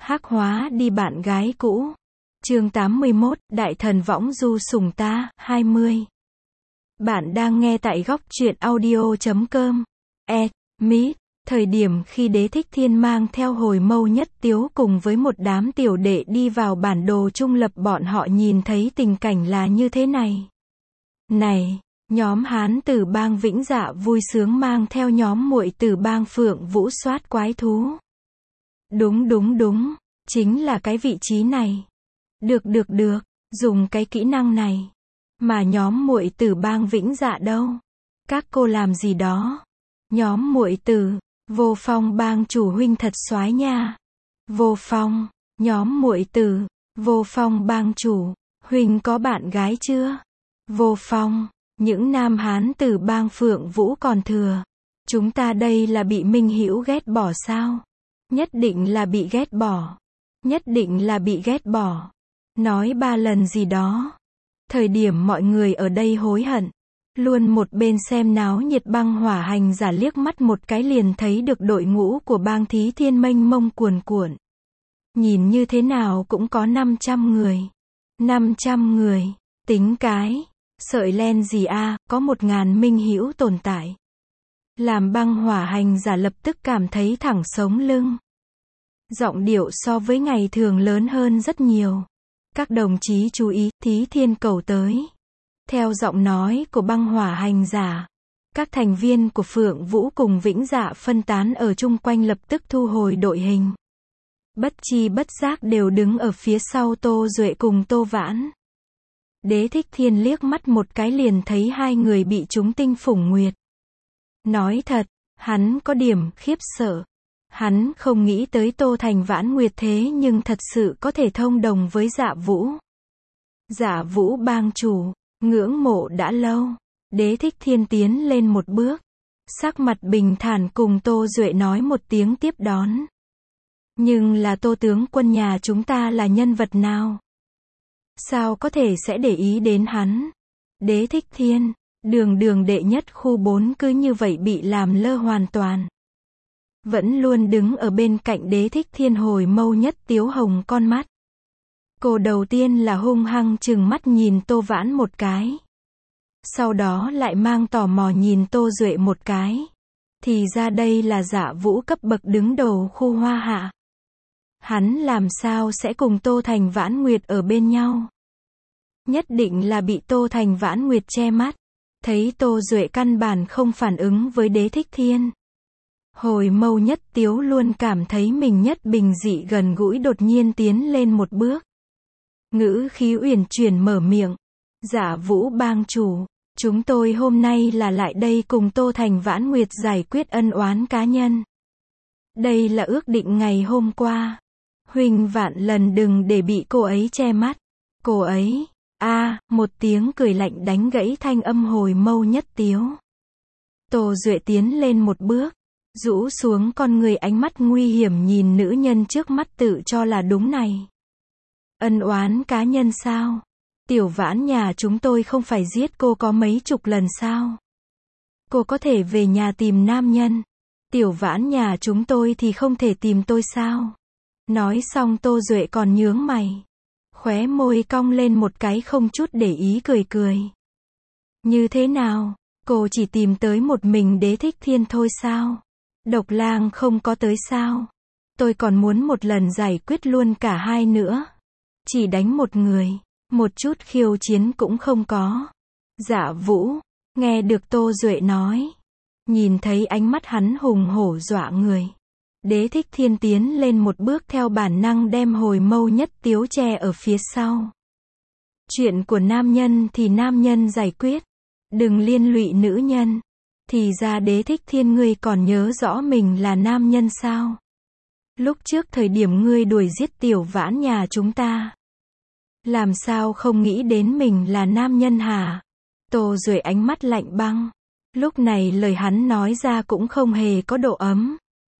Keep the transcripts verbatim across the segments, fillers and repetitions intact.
Hắc hóa đi bạn gái cũ. Chương tám mươi mốt, Đại thần võng du sủng ta, hai mươi. Bạn đang nghe tại góc truyện audio chấm com. E, Mỹ, thời điểm khi Đế Thích Thiên mang theo Hồi Mâu Nhất Tiếu cùng với một đám tiểu đệ đi vào bản đồ trung lập, bọn họ nhìn thấy tình cảnh là như thế này. Này, nhóm Hán Tử Bang Vĩnh Dạ vui sướng mang theo nhóm Muội Tử Bang Phượng Vũ soát quái thú. Đúng đúng đúng, chính là cái vị trí này. Được được được, dùng cái kỹ năng này. Mà nhóm Muội Tử Bang Vĩnh Dạ đâu? Các cô làm gì đó? Nhóm Muội Tử, Vô Phong bang chủ huynh thật soái nha. Vô Phong, nhóm Muội Tử, Vô Phong bang chủ, huynh có bạn gái chưa? Vô Phong, những nam Hán Tử Bang Phượng Vũ còn thừa. Chúng ta đây là bị Minh Hữu ghét bỏ sao? Nhất định là bị ghét bỏ. Nhất định là bị ghét bỏ. Nói ba lần gì đó. Thời điểm mọi người ở đây hối hận. Luôn một bên xem náo nhiệt băng hỏa hành giả liếc mắt một cái liền thấy được đội ngũ của bang Thí Thiên mênh mông cuồn cuộn. Nhìn như thế nào cũng có năm trăm người. năm trăm người. Tính cái. Sợi len gì a, à, có một ngàn minh hữu tồn tại. Làm băng hỏa hành giả lập tức cảm thấy thẳng sống lưng. Giọng điệu so với ngày thường lớn hơn rất nhiều. Các đồng chí chú ý, Thí Thiên cầu tới. Theo giọng nói của băng hỏa hành giả, các thành viên của Phượng Vũ cùng Vĩnh Dạ phân tán ở chung quanh lập tức thu hồi đội hình. Bất chi bất giác đều đứng ở phía sau Tô Duệ cùng Tô Vãn. Đế Thích Thiên liếc mắt một cái liền thấy hai người bị trúng tinh phủng nguyệt. Nói thật, hắn có điểm khiếp sợ. Hắn không nghĩ tới Tô Thành Vãn Nguyệt thế nhưng thật sự có thể thông đồng với Dạ Vũ. Dạ Vũ bang chủ, ngưỡng mộ đã lâu. Đế Thích Thiên tiến lên một bước. Sắc mặt bình thản cùng Tô Duệ nói một tiếng tiếp đón. Nhưng là Tô tướng quân nhà chúng ta là nhân vật nào? Sao có thể sẽ để ý đến hắn? Đế Thích Thiên, đường đường đệ nhất khu bốn cứ như vậy bị làm lơ hoàn toàn. Vẫn luôn đứng ở bên cạnh Đế Thích Thiên Hồi Mâu Nhất Tiếu hồng con mắt. Cô đầu tiên là hung hăng trừng mắt nhìn Tô Vãn một cái. Sau đó lại mang tò mò nhìn Tô Duệ một cái. Thì ra đây là Dạ Vũ cấp bậc đứng đầu khu Hoa Hạ. Hắn làm sao sẽ cùng Tô Thành Vãn Nguyệt ở bên nhau? Nhất định là bị Tô Thành Vãn Nguyệt che mắt. Thấy Tô Duệ căn bản không phản ứng với Đế Thích Thiên. Hồi Mâu Nhất Tiếu luôn cảm thấy mình nhất bình dị gần gũi đột nhiên tiến lên một bước. Ngữ khí uyển chuyển mở miệng. Dạ Vũ bang chủ, chúng tôi hôm nay là lại đây cùng Tô Thành Vãn Nguyệt giải quyết ân oán cá nhân. Đây là ước định ngày hôm qua. Huỳnh vạn lần đừng để bị cô ấy che mắt. Cô ấy, a à, một tiếng cười lạnh đánh gãy thanh âm Hồi Mâu Nhất Tiếu. Tô Duệ tiến lên một bước. Rũ xuống con người ánh mắt nguy hiểm nhìn nữ nhân trước mắt tự cho là đúng này. Ân oán cá nhân sao? Tiểu Vãn nhà chúng tôi không phải giết cô có mấy chục lần sao? Cô có thể về nhà tìm nam nhân. Tiểu Vãn nhà chúng tôi thì không thể tìm tôi sao? Nói xong Tô Duệ còn nhướng mày. Khóe môi cong lên một cái không chút để ý cười cười. Như thế nào? Cô chỉ tìm tới một mình Đế Thích Thiên thôi sao? Độc Lang không có tới sao? Tôi còn muốn một lần giải quyết luôn cả hai nữa. Chỉ đánh một người, một chút khiêu chiến cũng không có. Dạ Vũ, nghe được Tô Duệ nói. Nhìn thấy ánh mắt hắn hùng hổ dọa người. Đế Thích Thiên tiến lên một bước theo bản năng đem Hồi Mâu Nhất Tiếu che ở phía sau. Chuyện của nam nhân thì nam nhân giải quyết. Đừng liên lụy nữ nhân. Thì ra Đế Thích Thiên ngươi còn nhớ rõ mình là nam nhân sao? Lúc trước thời điểm ngươi đuổi giết Tiểu Vãn nhà chúng ta. Làm sao không nghĩ đến mình là nam nhân hả? Tô Duệ ánh mắt lạnh băng. Lúc này lời hắn nói ra cũng không hề có độ ấm.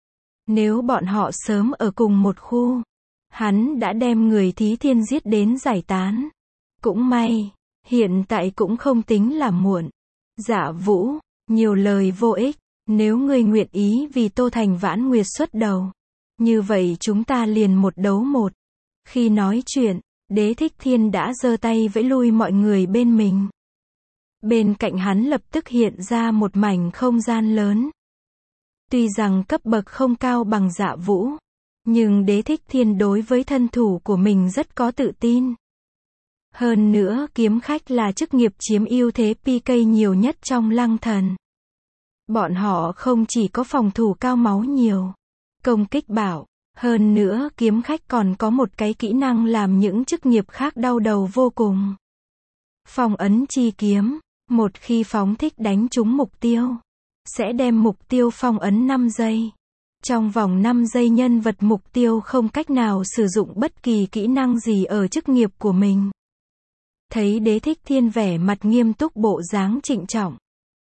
Nếu bọn họ sớm ở cùng một khu, hắn đã đem người Thí Thiên giết đến giải tán. Cũng may, hiện tại cũng không tính là muộn. Dạ Vũ, nhiều lời vô ích, nếu ngươi nguyện ý vì Tô Thành Vãn Nguyệt xuất đầu, Như vậy chúng ta liền một đấu một. Khi nói chuyện, Đế Thích Thiên đã giơ tay vẫy lui mọi người bên mình. Bên cạnh hắn lập tức hiện ra một mảnh không gian lớn. Tuy rằng cấp bậc không cao bằng Dạ Vũ, nhưng Đế Thích Thiên đối với thân thủ của mình rất có tự tin. Hơn nữa kiếm khách là chức nghiệp chiếm ưu thế pê ca nhiều nhất trong Lăng Thần. Bọn họ không chỉ có phòng thủ cao máu nhiều, công kích bạo, hơn nữa kiếm khách còn có một cái kỹ năng làm những chức nghiệp khác đau đầu vô cùng. Phong ấn chi kiếm, một khi phóng thích đánh trúng mục tiêu, sẽ đem mục tiêu phong ấn năm giây. Trong vòng năm giây nhân vật mục tiêu không cách nào sử dụng bất kỳ kỹ năng gì ở chức nghiệp của mình. Thấy Đế Thích Thiên vẻ mặt nghiêm túc bộ dáng trịnh trọng,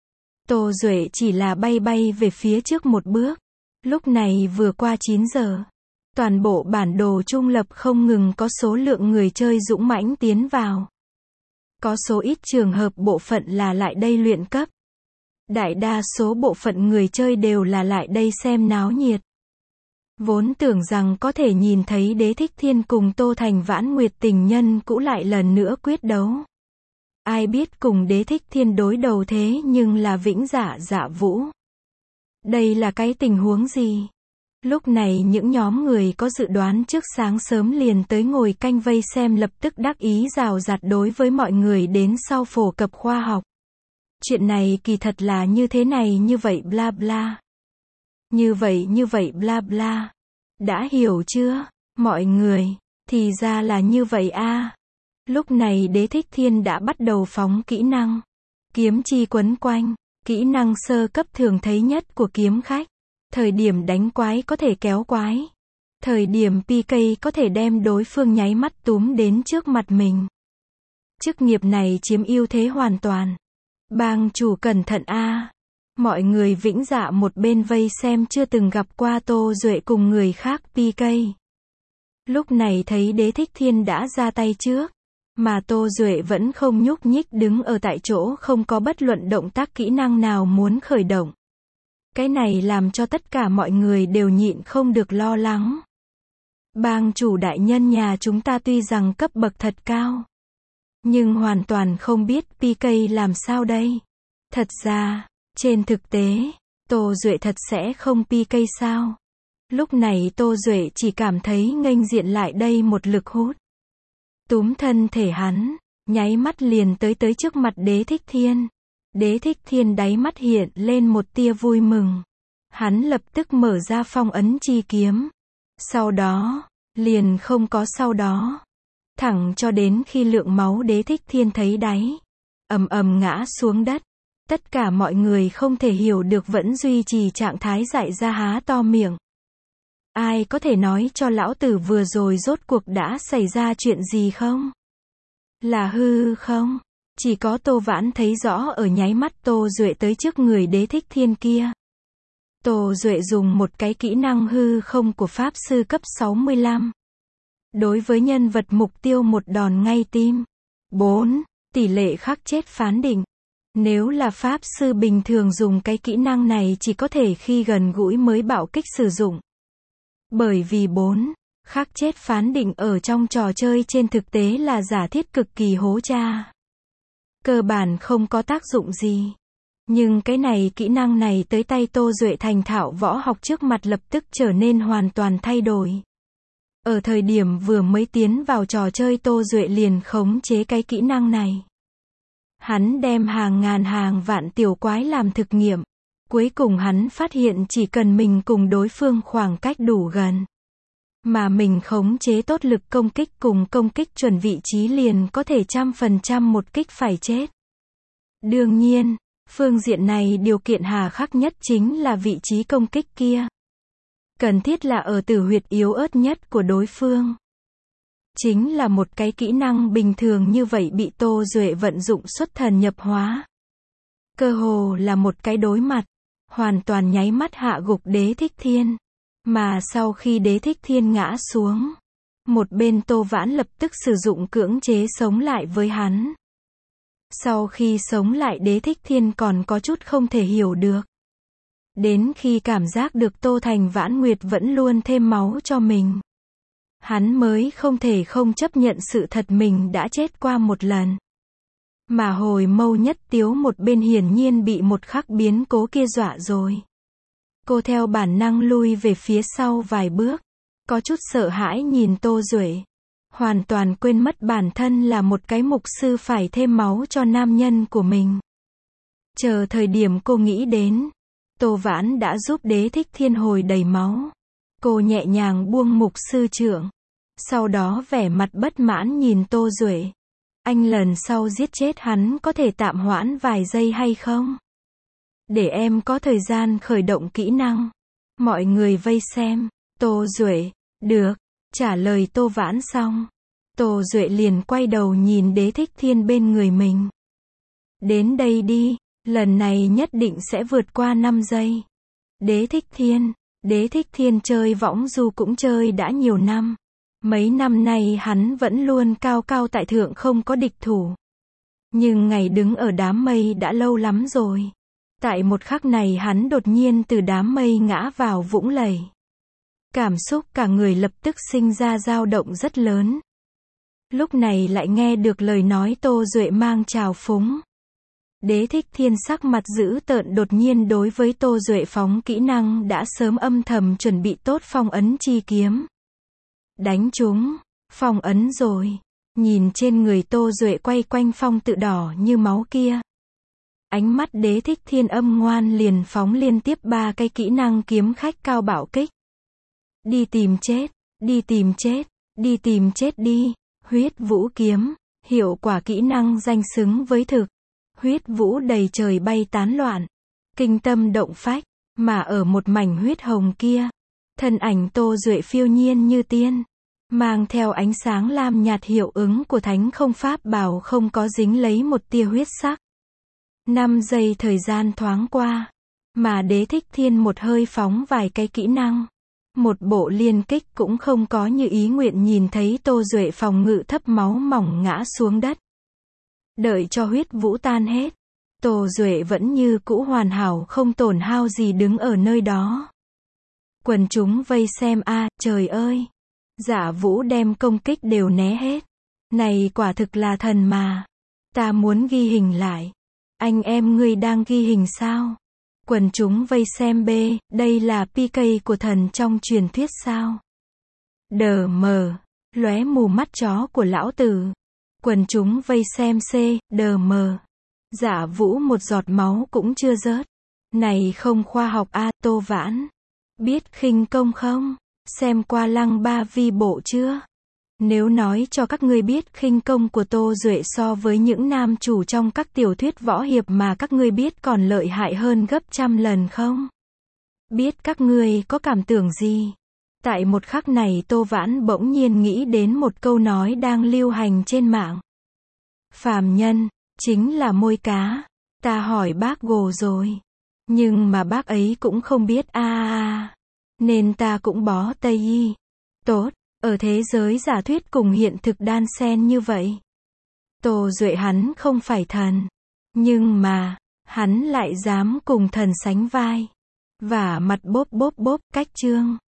Tô Duệ chỉ là bay bay về phía trước một bước. Lúc này vừa qua chín giờ. Toàn bộ bản đồ trung lập không ngừng có số lượng người chơi dũng mãnh tiến vào. Có số ít trường hợp bộ phận là lại đây luyện cấp. Đại đa số bộ phận người chơi đều là lại đây xem náo nhiệt. Vốn tưởng rằng có thể nhìn thấy Đế Thích Thiên cùng Tô Thành Vãn Nguyệt tình nhân cũ lại lần nữa quyết đấu. Ai biết cùng Đế Thích Thiên đối đầu thế nhưng là Vĩnh Dạ Dạ Vũ. Đây là cái tình huống gì? Lúc này những nhóm người có dự đoán trước sáng sớm liền tới ngồi canh vây xem lập tức đắc ý rào rạt đối với mọi người đến sau phổ cập khoa học. Chuyện này kỳ thật là như thế này như vậy bla bla. Như vậy như vậy bla bla. Đã hiểu chưa, mọi người? Thì ra là như vậy a. Lúc này Đế Thích Thiên đã bắt đầu phóng kỹ năng. Kiếm chi quấn quanh, kỹ năng sơ cấp thường thấy nhất của kiếm khách. Thời điểm đánh quái có thể kéo quái. Thời điểm pê ca có thể đem đối phương nháy mắt túm đến trước mặt mình. Chức nghiệp này chiếm ưu thế hoàn toàn. Bang chủ cẩn thận a. Mọi người Vĩnh Dạ một bên vây xem chưa từng gặp qua Tô Duệ cùng người khác pê ca. Lúc này thấy Đế Thích Thiên đã ra tay trước, mà Tô Duệ vẫn không nhúc nhích đứng ở tại chỗ không có bất luận động tác kỹ năng nào muốn khởi động. Cái này làm cho tất cả mọi người đều nhịn không được lo lắng. Bang chủ đại nhân nhà chúng ta tuy rằng cấp bậc thật cao, nhưng hoàn toàn không biết pê ca làm sao đây. Thật ra, trên thực tế, Tô Duệ thật sẽ không pê ca sao? Lúc này Tô Duệ chỉ cảm thấy nghênh diện lại đây một lực hút. Túm thân thể hắn, nháy mắt liền tới tới trước mặt Đế Thích Thiên. Đế Thích Thiên đáy mắt hiện lên một tia vui mừng. Hắn lập tức mở ra phong ấn chi kiếm. Sau đó, liền không có sau đó. Thẳng cho đến khi lượng máu Đế Thích Thiên thấy đáy, ầm ầm ngã xuống đất. Tất cả mọi người không thể hiểu được vẫn duy trì trạng thái dại ra há to miệng. Ai có thể nói cho lão tử vừa rồi rốt cuộc đã xảy ra chuyện gì không? Là hư không? Chỉ có Tô Vãn thấy rõ ở nháy mắt Tô Duệ tới trước người Đế Thích Thiên kia. Tô Duệ dùng một cái kỹ năng hư không của Pháp Sư cấp sáu mươi lăm. Đối với nhân vật mục tiêu một đòn ngay tim. bốn. Tỷ lệ khắc chết phán định. Nếu là Pháp Sư bình thường dùng cái kỹ năng này chỉ có thể khi gần gũi mới bạo kích sử dụng. Bởi vì bốn. Khắc chết phán định ở trong trò chơi trên thực tế là giả thiết cực kỳ hố cha. Cơ bản không có tác dụng gì. Nhưng cái này kỹ năng này tới tay Tô Duệ thành thạo võ học trước mặt lập tức trở nên hoàn toàn thay đổi. Ở thời điểm vừa mới tiến vào trò chơi Tô Duệ liền khống chế cái kỹ năng này. Hắn đem hàng ngàn hàng vạn tiểu quái làm thực nghiệm. Cuối cùng hắn phát hiện chỉ cần mình cùng đối phương khoảng cách đủ gần, mà mình khống chế tốt lực công kích cùng công kích chuẩn vị trí liền có thể trăm phần trăm một kích phải chết. Đương nhiên, phương diện này điều kiện hà khắc nhất chính là vị trí công kích kia. Cần thiết là ở tử huyệt yếu ớt nhất của đối phương. Chính là một cái kỹ năng bình thường như vậy bị Tô Duệ vận dụng xuất thần nhập hóa. Cơ hồ là một cái đối mặt, hoàn toàn nháy mắt hạ gục Đế Thích Thiên. Mà sau khi Đế Thích Thiên ngã xuống, một bên Tô Vãn lập tức sử dụng cưỡng chế sống lại với hắn. Sau khi sống lại Đế Thích Thiên còn có chút không thể hiểu được. Đến khi cảm giác được Tô Thành Vãn Nguyệt vẫn luôn thêm máu cho mình, hắn mới không thể không chấp nhận sự thật mình đã chết qua một lần. Mà hồi Mâu Nhất Tiếu một bên hiển nhiên bị một khắc biến cố kia dọa rồi. Cô theo bản năng lui về phía sau vài bước, có chút sợ hãi nhìn Tô Duệ, hoàn toàn quên mất bản thân là một cái mục sư phải thêm máu cho nam nhân của mình. Chờ thời điểm cô nghĩ đến, Tô Vãn đã giúp Đế Thích Thiên hồi đầy máu. Cô nhẹ nhàng buông mục sư trưởng, sau đó vẻ mặt bất mãn nhìn Tô Duệ. Anh lần sau giết chết hắn có thể tạm hoãn vài giây hay không? Để em có thời gian khởi động kỹ năng. Mọi người vây xem. Tô Duệ, được. Trả lời Tô Vãn xong, Tô Duệ liền quay đầu nhìn Đế Thích Thiên bên người mình. Đến đây đi, lần này nhất định sẽ vượt qua năm giây. Đế Thích Thiên, Đế Thích Thiên chơi võng du cũng chơi đã nhiều năm. Mấy năm nay hắn vẫn luôn cao cao tại thượng không có địch thủ. Nhưng ngày đứng ở đám mây đã lâu lắm rồi. Tại một khắc này hắn đột nhiên từ đám mây ngã vào vũng lầy. Cảm xúc cả người lập tức sinh ra dao động rất lớn. Lúc này lại nghe được lời nói Tô Duệ mang trào phúng. Đế Thích Thiên sắc mặt dữ tợn đột nhiên đối với Tô Duệ phóng kỹ năng đã sớm âm thầm chuẩn bị tốt phong ấn chi kiếm. Đánh chúng, phong ấn rồi. Nhìn trên người Tô Duệ quay quanh phong tự đỏ như máu kia. Ánh mắt Đế Thích Thiên âm ngoan liền phóng liên tiếp ba cái kỹ năng kiếm khách cao bạo kích. Đi tìm chết, đi tìm chết, đi tìm chết đi. Huyết vũ kiếm, hiệu quả kỹ năng danh xứng với thực. Huyết vũ đầy trời bay tán loạn, kinh tâm động phách, mà ở một mảnh huyết hồng kia, thân ảnh Tô Duệ phiêu nhiên như tiên, mang theo ánh sáng lam nhạt hiệu ứng của thánh không pháp bảo không có dính lấy một tia huyết sắc. Năm giây thời gian thoáng qua, mà Đế Thích Thiên một hơi phóng vài cái kỹ năng. Một bộ liên kích cũng không có như ý nguyện nhìn thấy Tô Duệ phòng ngự thấp máu mỏng ngã xuống đất. Đợi cho huyết vũ tan hết, Tô Duệ vẫn như cũ hoàn hảo không tổn hao gì đứng ở nơi đó. Quần chúng vây xem a à, trời ơi. Dạ Vũ đem công kích đều né hết. Này quả thực là thần mà. Ta muốn ghi hình lại. Anh em ngươi đang ghi hình sao? Quần chúng vây xem b, đây là pê ca của thần trong truyền thuyết sao? Đờ mờ, lóe mù mắt chó của lão tử. Quần chúng vây xem c, đờ mờ. Dạ Vũ một giọt máu cũng chưa rớt. Này không khoa học a à, Tô Vãn. Biết khinh công không? Xem qua Lăng Ba Vi bộ chưa? Nếu nói cho các ngươi biết khinh công của Tô Duệ so với những nam chủ trong các tiểu thuyết võ hiệp mà các ngươi biết còn lợi hại hơn gấp trăm lần không? Biết các ngươi có cảm tưởng gì? Tại một khắc này Tô Vãn bỗng nhiên nghĩ đến một câu nói đang lưu hành trên mạng. Phàm nhân, chính là môi cá. Ta hỏi bác Gồ rồi. Nhưng mà bác ấy cũng không biết a a. Nên ta cũng bó Tây Y. Tốt, ở thế giới giả thuyết cùng hiện thực đan xen như vậy. Tô Duệ hắn không phải thần. Nhưng mà, hắn lại dám cùng thần sánh vai. Và mặt bốp bốp bốp cách chương.